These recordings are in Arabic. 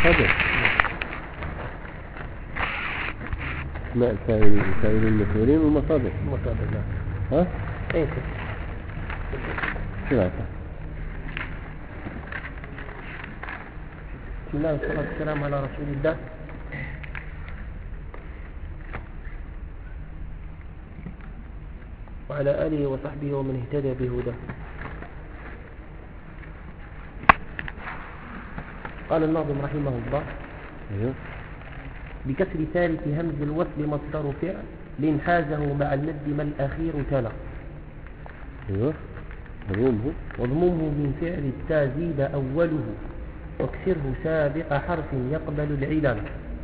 المصادر. اسماء الفاعلين المفعولين والمصادر. المصادر نعم. ها؟ ايه شو هذا؟ بسم الله والصلاة والسلام على رسول الله. وعلى آله وصحبه ومن اهتدى بهداه. قال الناظم رحمه الله: ايوه. بكسر ثالث همز الوصل مصدر فعل حازه مع المد ما الأخير تلا. ايوه. واضممه من فعل التا زيد أوله واكسره سابق حرف يقبل العلل.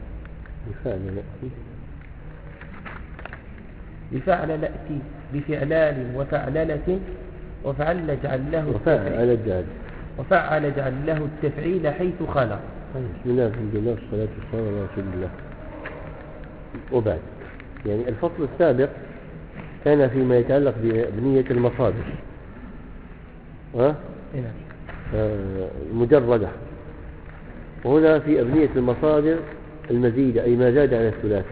بفعل نأتي بفعلال وفعللة وفعل اجعل له التفعيل حيث خلا. بسم الله الحمد لله والصلاة والسلام على رسول الله. وبعد يعني الفصل السابق كان فيما يتعلق ببنية المصادر المجردة، وهنا في أبنية المصادر المزيدة أي ما زاد عن الثلاثي.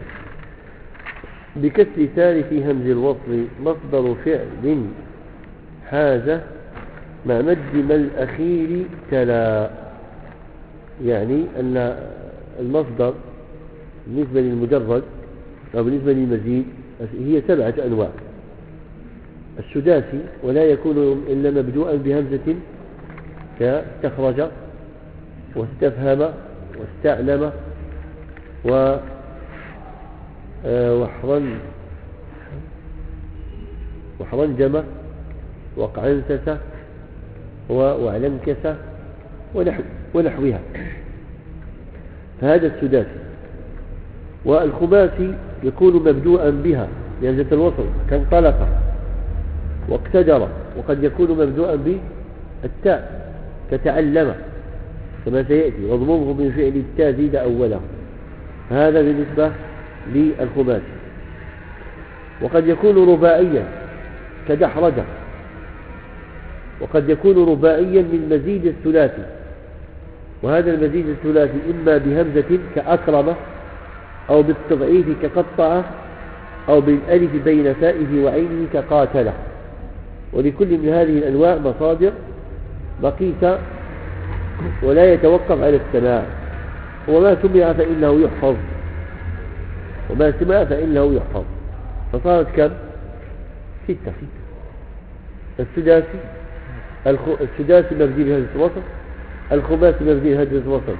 بكسر ثالث همز الوصل مصدر فعل حازة مع مد ما الأخير تلا. يعني أن المصدر بالنسبة للمجرد أو بالنسبة للمزيد هي 7 أنواع. السداسي ولا يكون إلا مبدوءا بهمزة كاستخرج واستفهم واستعلم وحرنجم وقعنسس وعلنكس ونحوها، فهذا السداسي. والخماسي يكون مبدوءا بها بهمزة الوصل كانطلق واقتدر، وقد يكون مبدوءا بالتاء كتعلم كما سيأتي. واضممه من فعل التاء زيد أوله، هذا بالنسبة للخماسي. وقد يكون رباعيا كدحرجة، وقد يكون رباعيا من مزيد الثلاثي، وهذا المزيد الثلاثي إما بهمزة كأكرمة أو بالتضعيف كقطعة أو بالألف بين فائه وعينه كقاتلة. ولكل من هذه الأنواع مصادر مقيسة ولا يتوقف على السماع، وما سمع فإنه يحفظ وما سمع فإنه يحفظ. فصارت كم؟ 6. السداسي مبني بهذا الوصل، الخماسي مبني بهذا الوصل،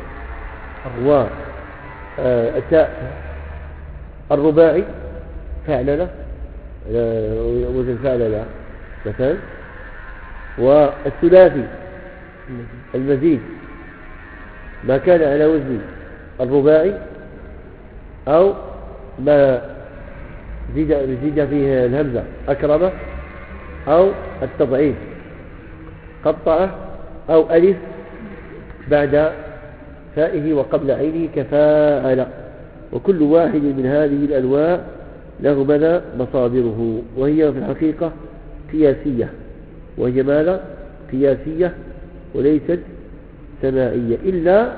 والتاء الرباعي فعلله وزن فعلله مثلا، والثلاثي المزيد ما كان على وزن الرباعي أو ما زيد فيه الهمزة أكرمة أو التضعيف قطعة أو ألف بعد فائه وقبل عينه كفاعل. وكل واحد من هذه الأنواع له ماذا؟ مصادره، وهي في الحقيقة قياسية، وهي ماذا؟ قياسية وليست سماعية، إلا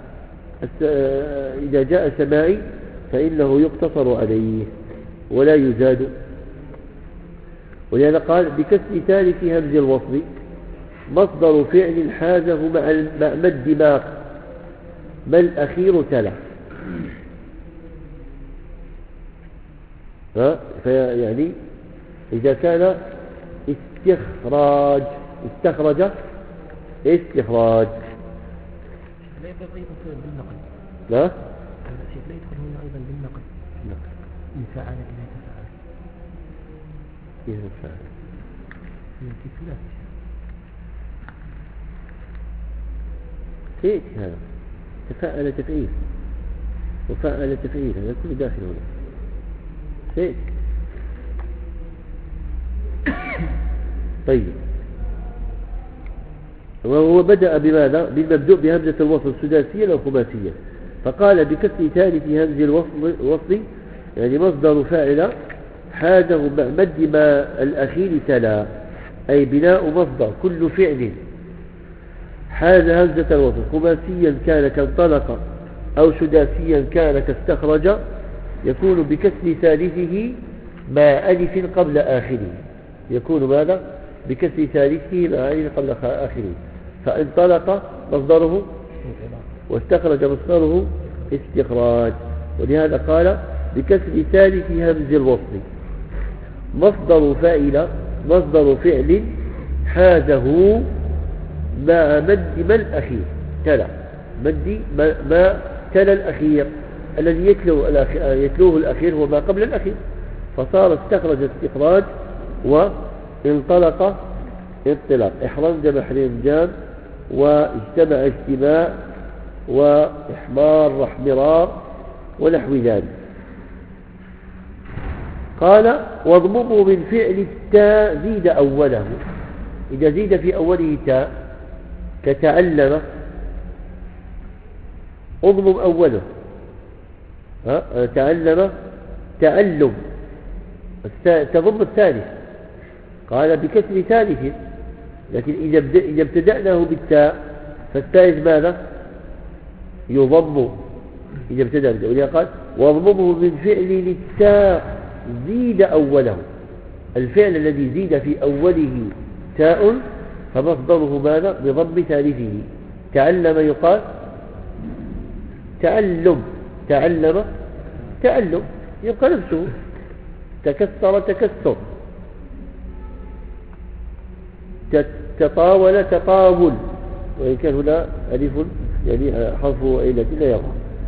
إذا جاء سماعي فإنه يقتصر عليه ولا يزاد. ولهذا قال بكسر ثالث همز الوصل مصدر فعل حازه مع مد ما الأخير تلا. يعني إذا كان استخرج استخراج لا يدخل بالنقل. لا لا يدخل هنا أيضا بالنقل. من فعل إلى تفعل. إيه فعل؟ في ثلاث. كيف هذا؟ تفعل تفعيل وفعل تفعيل، هذا كله داخل هنا. كيف؟ طيب، وهو بدأ بماذا؟ بالمبدوء بهمزة الوصل السداسية أو الخماسية. فقال بكسر ثالث همز الوصل يعني مصدر فاعل حازه مع مد ما الأخير تلا، أي بناء مصدر كل فعل حاز همزة الوصل خماسيا كان كانطلق أو سداسيا كان كاستخرج يكون بكسر ثالثه مع ألف قبل آخره. يكون ماذا؟ بكسر ثالثه مع ألف قبل آخره. فانطلق مصدره واستخرج مصدره استخراج. ولهذا قال بكسر ثالث همز الوصل. مصدر فعل حازه مع مد ما الأخير تلا مد ما تلا الأخير الذي يتلوه الأخير هو ما قبل الأخير، فصار استخرج استخراج وانطلق انطلاق. احرنج محرنجان واجتمع اجتماع وإحمار احمرار ونحو ذلك. قال واضممه من فعل التاء زيد أوله. إذا زيد في أوله تاء كتعلم اضمم أوله. تعلم تعلم تضم الثالث. قال بكسر ثالث، لكن إذا ابتدأناه بالتاء فالثالث ماذا؟ يضم. إذا ابتدأ ولذا قال واضممه من فعل للتاء زيد أوله. الفعل الذي زيد في أوله تاء فمصدره ماذا؟ بضم ثالثه. تعلم يقال تعلم، تعلم تعلم يبقى نفسه. تكسر تكسر، تطاول تطاول، وإن كان هنا ألف يعني حرف عيلة لا يرى.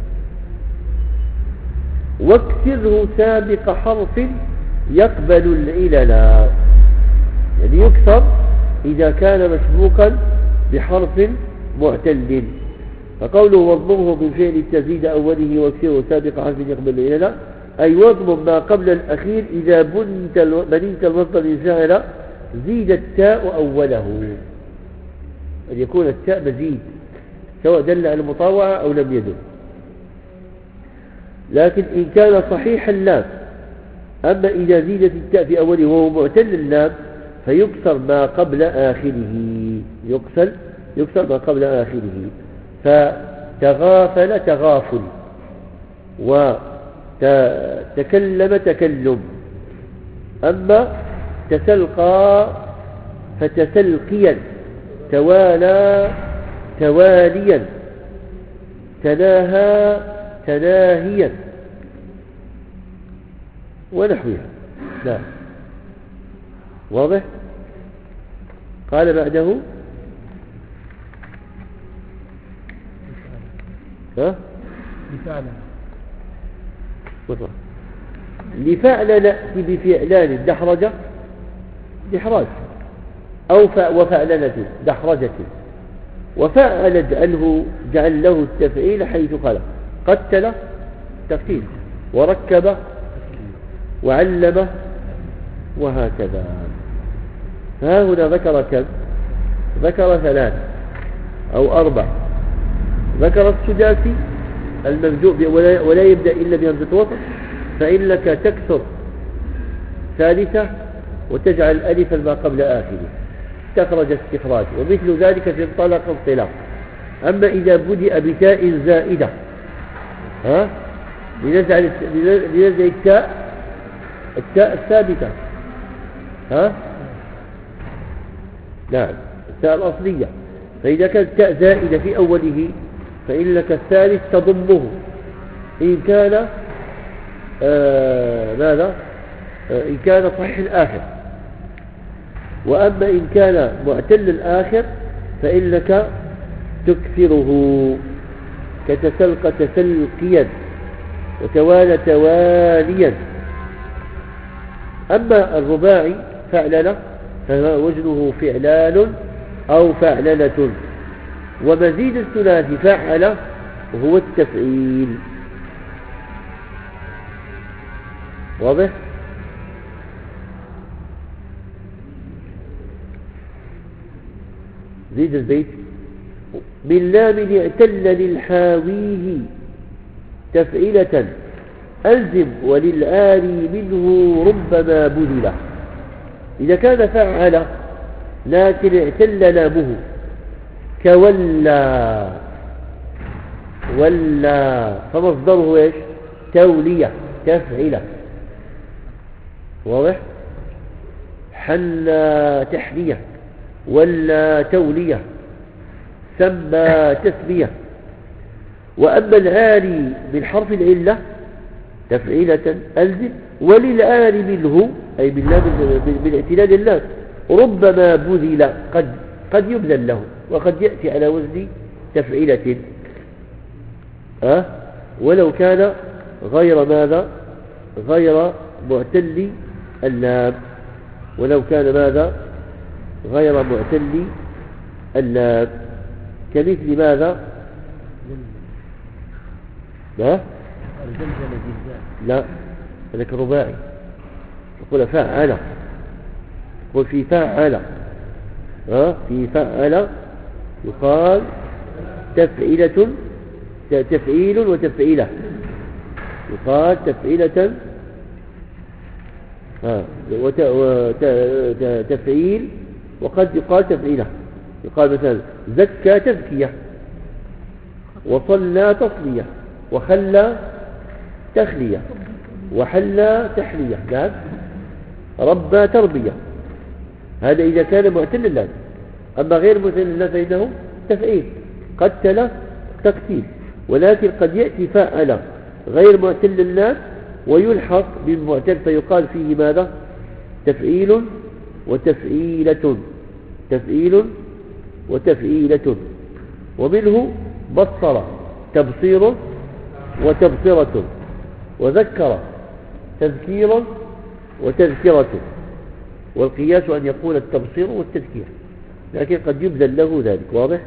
واكسره سابق حرف يقبل العلل. يعني يكسر إذا كان مسبوقا بحرف معتل. فقوله واضممه من فعل التزيد أوله واكسره سابق حرف يقبل العلل، أي واضمم ما قبل الأخير إذا بنيت المصدر من فعل زيد التاء أوله. أن يكون التاء مزيد سواء دل على المطاوعة أو لم يدل. لكن إن كان صحيح اللام، أما إذا زيدت التاء في أوله وهو معتل اللام فيكسر ما قبل آخره. يكسر ما قبل آخره. فتغافل تغافل، وتكلم تكلم. أما تسلقى فتسلقيا، توالى تواليا، تناهى تناهيا ونحوها. لا واضح؟ قال بعده لفعل نأتي بفعلان دحرجة دحراج أو وفعلنة دحرجة. وفعل جعل له التفعيل حيث خلق. قتل تقتيل، وركب وعلم وهكذا. فها هنا ذكر كم؟ ذكر 3 أو 4. ذكر السداسي المبدوء ولا يبدأ إلا بهمزة وصل، فإنك تكسر ثالثة وتجعل ألفا ما قبل آخره. استخرج استخراج. ومثل ذلك في انطلق انطلاق. أما إذا بدأ بتاء زائدة لنزع التاء الثابتة نعم التاء الأصلية. فإذا كانت تاء زائدة في أوله فإنك الثالث تضمه إن كان ماذا؟ إن كان صحيح الآخر. وأما إن كان معتل الآخر فإنك تكثره، كتسلق تسلقيا، وتوالى تواليا. أما الرباعي فعلل فهو وزنه فعلان أو فعللة. ومزيد الثلاثي فعل وهو التفعيل. واضح؟ زيد البيت. من لام اعتل للحاويه تفعيلة ألزم وللآلي منه ربما بذل. إذا كان فعل لكن اعتل لامه كولى ولا، فمصدره ايش؟ تولية، تفعيلة. واضح؟ حلى تحلية، ولا تولية، سمى تسمية. وأما العاري من حرف العلة تفعيلة ألزم، وللعاري منه أي من اعتلال اللام ربما بذل، قد يبذل له، وقد يأتي على وزن تفعيلة ولو كان غير ماذا؟ غير معتل اللام، ولو كان ماذا؟ غير معتل اللام، كمثل ماذا؟ لا لا، هذاك رباعي. يقول فاعل، يقول في فاعل، في فاعل يقال تفعيلة، تفعيل وتفعيلة، يقال تفعيلة تفعيل، وقد يقال تفعيلة. يقال مثلا زكى تزكية، وصلى تصلية، وخلى تخلية، وحلى تحلية. نعم، ربى تربية. هذا إذا كان معتل اللام. أما غير معتل اللام فإنه تفعيل، قتل تقتيل. ولكن قد يأتي فاعل غير معتل اللام ويلحق بالمعتل فيقال فيه ماذا؟ تفعيل وتفعيلة، تفعيل وتفعيلة. ومنه بصر تبصير وتبصرة، وذكر تذكير وتذكرة. والقياس أن يكون التبصير والتذكير، لكن قد يبذل له ذلك. واضح؟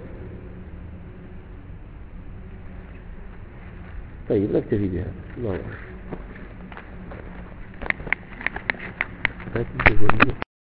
طيب نكتفي بها. الله أكبر.